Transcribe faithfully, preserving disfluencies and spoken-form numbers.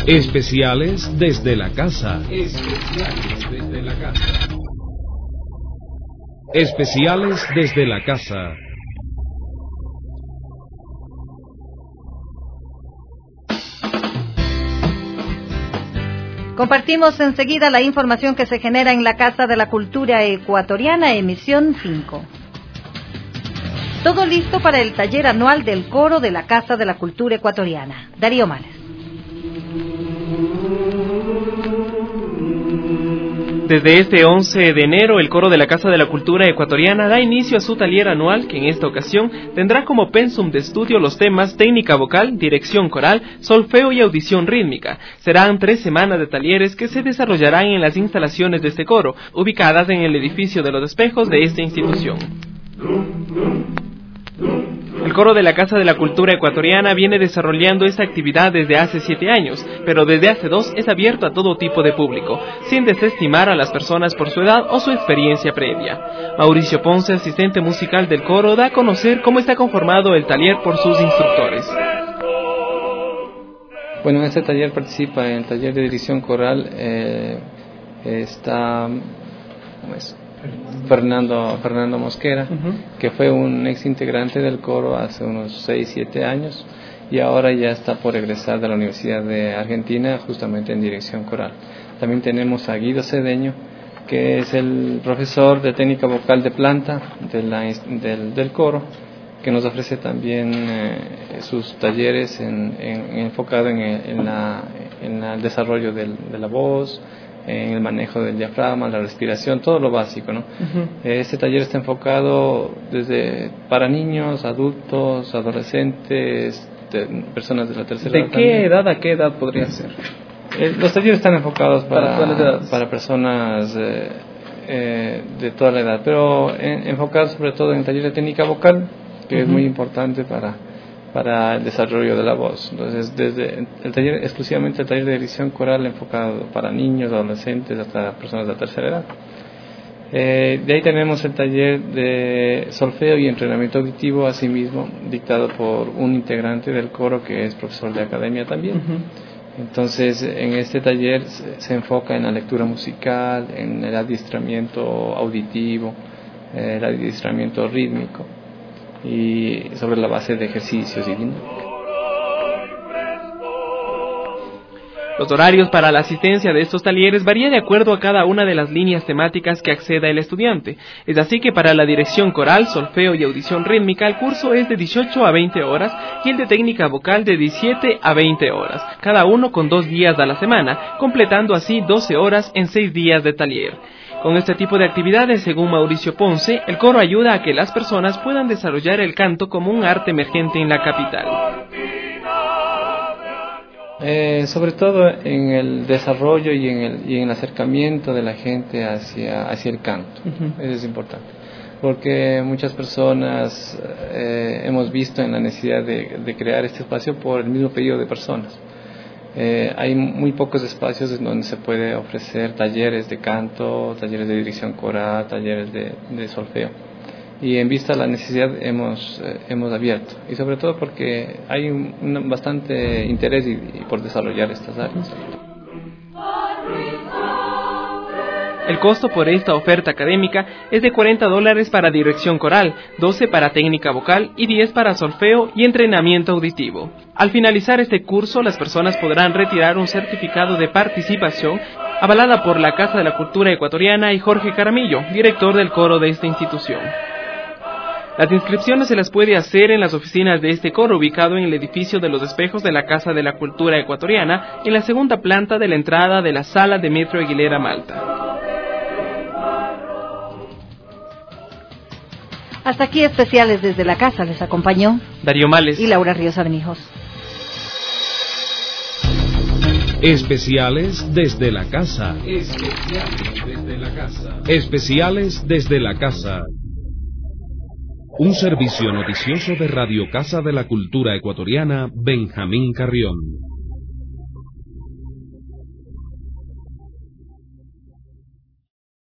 Especiales desde la casa. Especiales desde la casa. Especiales desde la casa. Compartimos enseguida la información que se genera en la Casa de la Cultura Ecuatoriana, emisión cinco. Todo listo para el taller anual del coro de la Casa de la Cultura Ecuatoriana. Darío Males. Desde este once de enero, el coro de la Casa de la Cultura Ecuatoriana da inicio a su taller anual, que en esta ocasión tendrá como pensum de estudio los temas técnica vocal, dirección coral, solfeo y audición rítmica. Serán tres semanas de talleres que se desarrollarán en las instalaciones de este coro, ubicadas en el edificio de los espejos de esta institución. El coro de la Casa de la Cultura Ecuatoriana viene desarrollando esta actividad desde hace siete años, pero desde hace dos es abierto a todo tipo de público, sin desestimar a las personas por su edad o su experiencia previa. Mauricio Ponce, asistente musical del coro, da a conocer cómo está conformado el taller por sus instructores. Bueno, en este taller participa, en el taller de dirección coral, eh, está... ¿cómo es? Fernando, Fernando Mosquera, uh-huh. que fue un ex integrante del coro hace unos seis, siete años y ahora ya está por egresar de la Universidad de Argentina justamente en dirección coral. También tenemos a Guido Cedeño, que es el profesor de técnica vocal de planta de la, del, del coro, que nos ofrece también eh, sus talleres en, en, enfocado en, en, la, en el desarrollo del, de la voz, en el manejo del diafragma, la respiración, todo lo básico, ¿no? Uh-huh. Este taller está enfocado desde para niños, adultos, adolescentes, de, personas de la tercera edad. ¿De qué también. edad a qué edad podría ser? Eh, los talleres están enfocados para, para, para personas eh, eh, de toda la edad, pero en, enfocados sobre todo en el taller de técnica vocal, que uh-huh. es muy importante para para el desarrollo de la voz. Entonces, desde el taller, exclusivamente el taller de dirección coral enfocado para niños, adolescentes, hasta personas de la tercera edad. Eh, de ahí tenemos el taller de solfeo y entrenamiento auditivo, asimismo, dictado por un integrante del coro que es profesor de academia también. Uh-huh. Entonces, en este taller se, se enfoca en la lectura musical, en el adiestramiento auditivo, eh, el adiestramiento rítmico, y sobre la base de ejercicios y dinámica. Los horarios para la asistencia de estos talleres varían de acuerdo a cada una de las líneas temáticas que acceda el estudiante. Es así que para la dirección coral, solfeo y audición rítmica el curso es de dieciocho a veinte horas y el de técnica vocal de diecisiete a veinte horas, cada uno con dos días a la semana, completando así doce horas en seis días de taller. Con este tipo de actividades, según Mauricio Ponce, el coro ayuda a que las personas puedan desarrollar el canto como un arte emergente en la capital. Eh, sobre todo en el desarrollo y en el, y en el acercamiento de la gente hacia, hacia el canto. Uh-huh. Eso es importante, porque muchas personas eh, hemos visto en la necesidad de, de crear este espacio por el mismo pedido de personas. Eh, hay muy pocos espacios en donde se puede ofrecer talleres de canto, talleres de dirección coral, talleres de, de solfeo. Y en vista de la necesidad hemos, eh, hemos abierto. Y sobre todo porque hay un, un bastante interés y, y por desarrollar estas áreas. El costo por esta oferta académica es de cuarenta dólares para dirección coral, doce para técnica vocal y diez para solfeo y entrenamiento auditivo. Al finalizar este curso, las personas podrán retirar un certificado de participación avalada por la Casa de la Cultura Ecuatoriana y Jorge Caramillo, director del coro de esta institución. Las inscripciones se las puede hacer en las oficinas de este coro, ubicado en el edificio de los espejos de la Casa de la Cultura Ecuatoriana, en la segunda planta de la entrada de la sala de Metro Aguilera Malta. Hasta aquí especiales desde la casa. Les acompañó Darío Males y Laura Ríos Abenijos. Especiales desde la casa. Especiales desde la casa. Especiales desde la casa. Un servicio noticioso de Radio Casa de la Cultura Ecuatoriana, Benjamín Carrión.